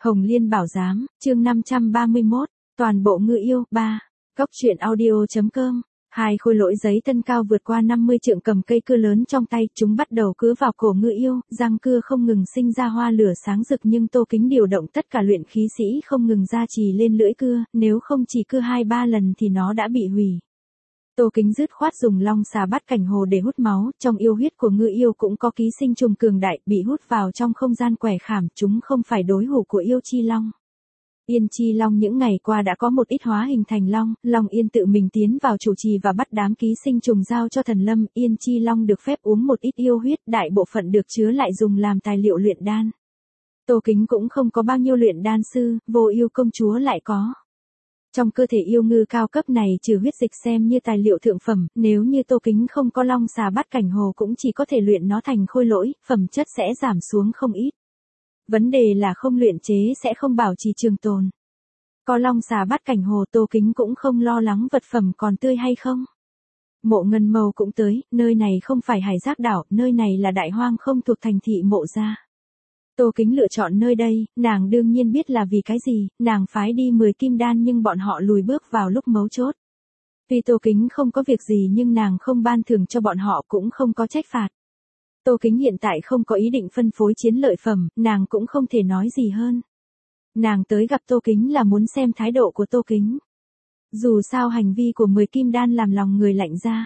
Hồng Liên Bảo Giám, chương 531, toàn bộ ngư yêu, 3. Cóc truyện audio.com. Hai khối lỗi giấy thân cao vượt qua 50 trượng cầm cây cưa lớn trong tay, chúng bắt đầu cứa vào cổ ngư yêu, răng cưa không ngừng sinh ra hoa lửa sáng rực, nhưng Tô Kính điều động tất cả luyện khí sĩ không ngừng gia trì lên lưỡi cưa, nếu không chỉ cưa 2-3 lần thì nó đã bị hủy. Tô Kính dứt khoát dùng long xà bát cảnh hồ để hút máu, trong yêu huyết của ngư yêu cũng có ký sinh trùng cường đại, bị hút vào trong không gian quẻ khảm, chúng không phải đối thủ của yêu chi long. Yên chi long những ngày qua đã có một ít hóa hình thành long, Long Yên tự mình tiến vào chủ trì và bắt đám ký sinh trùng giao cho thần lâm, Yên chi long được phép uống một ít yêu huyết, đại bộ phận được chứa lại dùng làm tài liệu luyện đan. Tô Kính cũng không có bao nhiêu luyện đan sư, Vô Yêu công chúa lại có. Trong cơ thể yêu ngư cao cấp này trừ huyết dịch xem như tài liệu thượng phẩm, nếu như Tô Kính không có long xà bát cảnh hồ cũng chỉ có thể luyện nó thành khôi lỗi, phẩm chất sẽ giảm xuống không ít. Vấn đề là không luyện chế sẽ không bảo trì trường tồn. Có long xà bát cảnh hồ Tô Kính cũng không lo lắng vật phẩm còn tươi hay không. Mộ Ngân Mâu cũng tới, nơi này không phải Hải Giác đảo, nơi này là đại hoang không thuộc thành thị Mộ gia. Tô Kính lựa chọn nơi đây, nàng đương nhiên biết là vì cái gì, nàng phái đi 10 kim đan nhưng bọn họ lùi bước vào lúc mấu chốt. Tuy Tô Kính không có việc gì nhưng nàng không ban thưởng cho bọn họ cũng không có trách phạt. Tô Kính hiện tại không có ý định phân phối chiến lợi phẩm, nàng cũng không thể nói gì hơn. Nàng tới gặp Tô Kính là muốn xem thái độ của Tô Kính. Dù sao hành vi của 10 kim đan làm lòng người lạnh ra.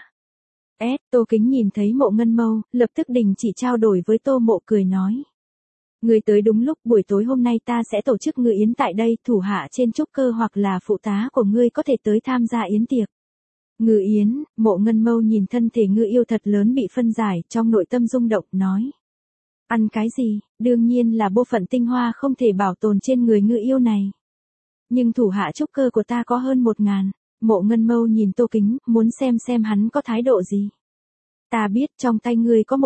Tô Kính nhìn thấy Mộ Ngân Mâu, lập tức đình chỉ trao đổi với Tô Mộ cười nói. Người tới đúng lúc, buổi tối hôm nay ta sẽ tổ chức ngự yến tại đây, thủ hạ trên trúc cơ hoặc là phụ tá của ngươi có thể tới tham gia yến tiệc. Ngự yến, Mộ Ngân Mâu nhìn thân thể ngư yêu thật lớn bị phân giải, trong nội tâm rung động, nói. Ăn cái gì, đương nhiên là bộ phận tinh hoa không thể bảo tồn trên người ngư yêu này. Nhưng thủ hạ trúc cơ của ta có hơn 1000, Mộ Ngân Mâu nhìn Tô Kính, muốn xem hắn có thái độ gì. Ta biết trong tay ngươi có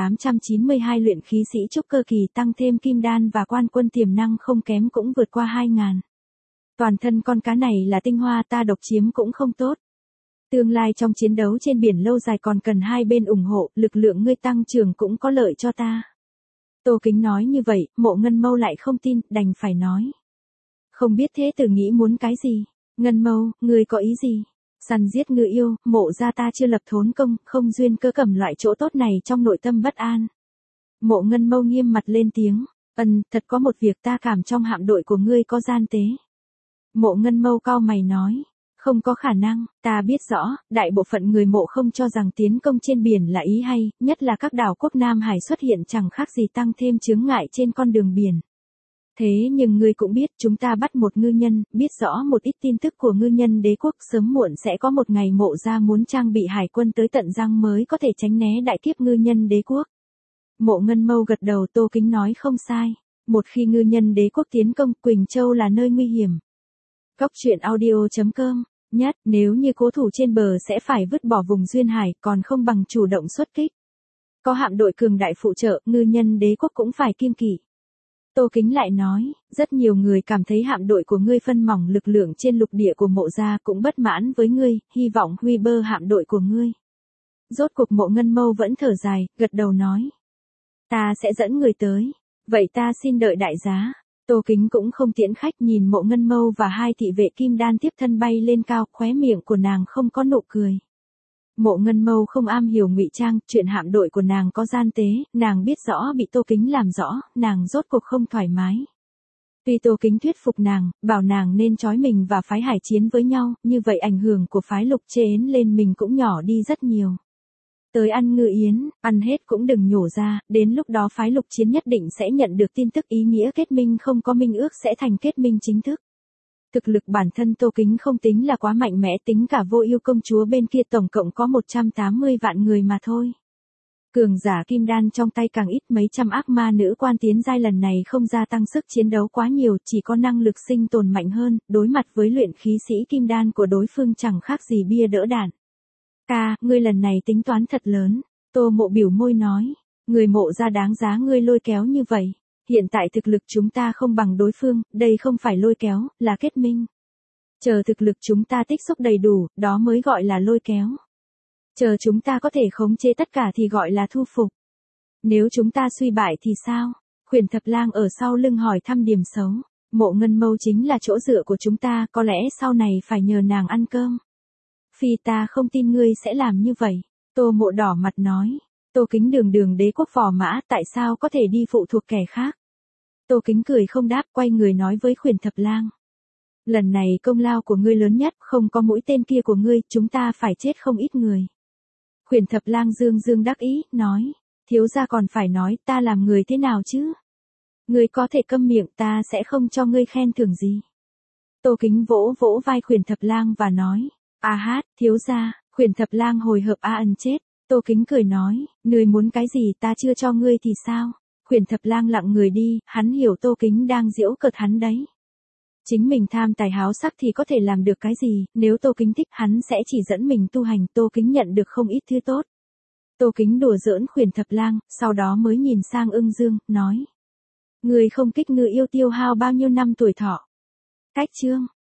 1892 luyện khí sĩ trúc cơ kỳ tăng thêm kim đan và quan quân tiềm năng không kém cũng vượt qua 2000. Toàn thân con cá này là tinh hoa, ta độc chiếm cũng không tốt. Tương lai trong chiến đấu trên biển lâu dài còn cần hai bên ủng hộ, lực lượng ngươi tăng trưởng cũng có lợi cho ta. Tô Kính nói như vậy, Mộ Ngân Mâu lại không tin, đành phải nói. Không biết thế tử nghĩ muốn cái gì? Ngân Mâu, ngươi có ý gì? Săn giết ngư yêu, Mộ gia ta chưa lập thốn công, không duyên cơ cầm loại chỗ tốt này trong nội tâm bất an. Mộ Ngân Mâu nghiêm mặt lên tiếng, thật có một việc ta cảm trong hạm đội của ngươi có gian tế. Mộ Ngân Mâu cau mày nói, không có khả năng, ta biết rõ, đại bộ phận người Mộ không cho rằng tiến công trên biển là ý hay, nhất là các đảo quốc Nam Hải xuất hiện chẳng khác gì tăng thêm chướng ngại trên con đường biển. Thế nhưng ngươi cũng biết chúng ta bắt một ngư nhân, biết rõ một ít tin tức của ngư nhân đế quốc, sớm muộn sẽ có một ngày Mộ gia muốn trang bị hải quân tới tận răng mới có thể tránh né đại kiếp ngư nhân đế quốc. Mộ Ngân Mâu gật đầu, Tô Kính nói không sai, một khi ngư nhân đế quốc tiến công, Quỳnh Châu là nơi nguy hiểm. Cóc truyện audio.com, nếu như cố thủ trên bờ sẽ phải vứt bỏ vùng duyên hải, còn không bằng chủ động xuất kích. Có hạm đội cường đại phụ trợ, ngư nhân đế quốc cũng phải kiêng kỵ. Tô Kính lại nói, rất nhiều người cảm thấy hạm đội của ngươi phân mỏng lực lượng trên lục địa của Mộ gia cũng bất mãn với ngươi, hy vọng huy bơ hạm đội của ngươi. Rốt cuộc Mộ Ngân Mâu vẫn thở dài, gật đầu nói. Ta sẽ dẫn người tới, vậy ta xin đợi đại giá. Tô Kính cũng không tiễn khách, nhìn Mộ Ngân Mâu và hai thị vệ kim đan tiếp thân bay lên cao, khóe miệng của nàng không có nụ cười. Mộ Ngân Mâu không am hiểu ngụy trang, chuyện hạm đội của nàng có gian tế, nàng biết rõ bị Tô Kính làm rõ, nàng rốt cuộc không thoải mái. Tuy Tô Kính thuyết phục nàng, bảo nàng nên trói mình và phái hải chiến với nhau, như vậy ảnh hưởng của phái Lục Chế lên mình cũng nhỏ đi rất nhiều. Tới ăn ngự yến, ăn hết cũng đừng nhổ ra, đến lúc đó phái Lục Chiến nhất định sẽ nhận được tin tức ý nghĩa kết minh, không có minh ước sẽ thành kết minh chính thức. Thực lực bản thân Tô Kính không tính là quá mạnh mẽ, tính cả Vô Yêu công chúa bên kia tổng cộng có 180 vạn người mà thôi. Cường giả kim đan trong tay càng ít, mấy trăm ác ma nữ quan tiến giai lần này không gia tăng sức chiến đấu quá nhiều, chỉ có năng lực sinh tồn mạnh hơn, đối mặt với luyện khí sĩ kim đan của đối phương chẳng khác gì bia đỡ đạn. Ngươi lần này tính toán thật lớn, Tô Mộ biểu môi nói, người Mộ gia đáng giá ngươi lôi kéo như vậy. Hiện tại thực lực chúng ta không bằng đối phương, đây không phải lôi kéo, là kết minh. Chờ thực lực chúng ta tích xúc đầy đủ, đó mới gọi là lôi kéo. Chờ chúng ta có thể khống chế tất cả thì gọi là thu phục. Nếu chúng ta suy bại thì sao? Khuyển Thập Lang ở sau lưng hỏi thăm Điềm Xấu. Mộ Ngân Mâu chính là chỗ dựa của chúng ta, có lẽ sau này phải nhờ nàng ăn cơm. Phi ta không tin ngươi sẽ làm như vậy. Tô Mộ đỏ mặt nói. Tô Kính đường đường đế quốc phò mã, tại sao có thể đi phụ thuộc kẻ khác? Tô Kính cười không đáp, quay người nói với Khuyển Thập Lang. Lần này công lao của ngươi lớn nhất, không có mũi tên kia của ngươi, chúng ta phải chết không ít người. Khuyển Thập Lang dương dương đắc ý, nói. Thiếu gia còn phải nói ta làm người thế nào chứ? Ngươi có thể câm miệng, ta sẽ không cho ngươi khen thưởng gì. Tô Kính vỗ vỗ vai Khuyển Thập Lang và nói. A hát, thiếu gia. Khuyển Thập Lang hồi hộp ân chết. Tô Kính cười nói, ngươi muốn cái gì ta chưa cho ngươi thì sao? Khuyển Thập Lang lặng người đi, hắn hiểu Tô Kính đang giễu cợt hắn đấy. Chính mình tham tài háo sắc thì có thể làm được cái gì, nếu Tô Kính thích hắn sẽ chỉ dẫn mình tu hành, Tô Kính nhận được không ít thứ tốt. Tô Kính đùa giỡn Khuyển Thập Lang, sau đó mới nhìn sang Ưng Dương, nói. Người không kích ngự yêu tiêu hao bao nhiêu năm tuổi thọ. Cách chương.